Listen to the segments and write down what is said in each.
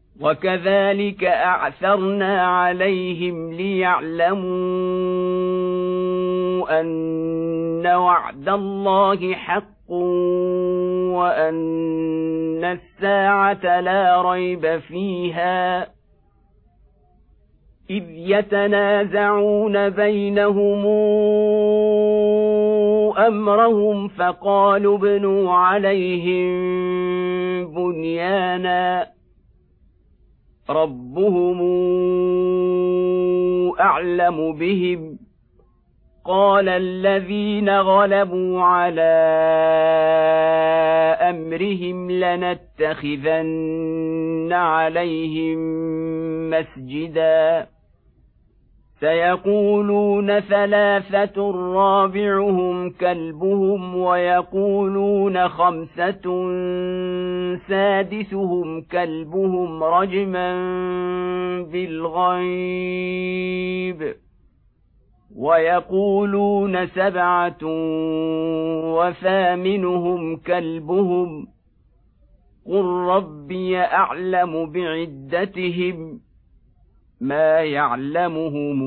وكذلك أعثرنا عليهم ليعلموا أن وعد الله حق وأن الساعة لا ريب فيها إذ يتنازعون بينهم أمرهم فقالوا ابنوا عليهم بنيانا ربهم أعلم بهم قال الذين غلبوا على أمرهم لنتخذن عليهم مسجدا سيقولون ثلاثة رابعهم كلبهم ويقولون خمسة سادسهم كلبهم رجما بالغيب ويقولون سبعة وثامنهم كلبهم قل ربي أعلم بعدتهم ما يعلمهم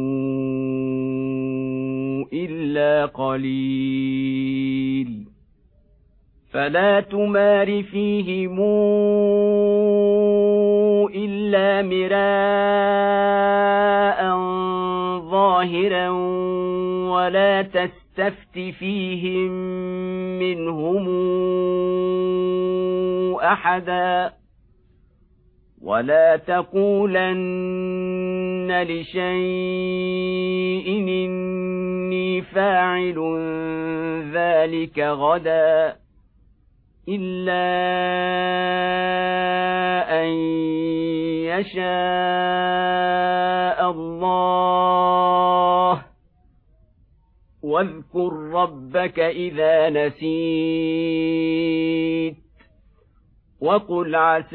إلا قليل فلا تمار فيهم إلا مراء ظاهرا ولا تستفت فيهم منهم أحدا ولا تقولن لشيء إني فاعل ذلك غدا إلا أن يشاء الله واذكر ربك إذا نسيت وقل عسى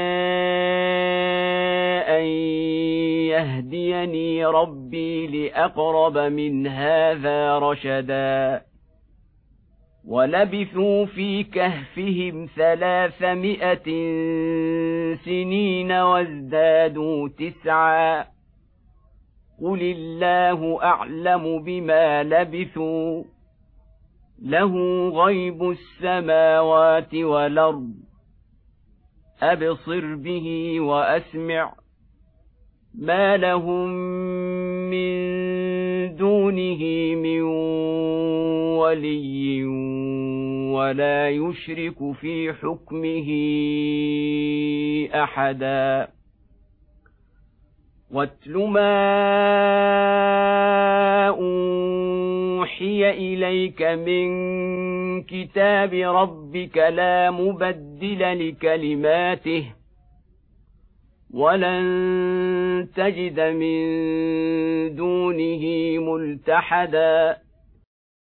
أن يهديني ربي لأقرب من هذا رشدا ولبثوا في كهفهم 300 سنين وازدادوا 9 قل الله أعلم بما لبثوا له غيب السماوات والأرض أبصر به وأسمع ما لهم من دونه من ولي ولا يشرك في حكمه أحدا واتل ما أوحي إليك من كتاب ربك لا مبدل لكلماته ولن تجد من دونه ملتحدا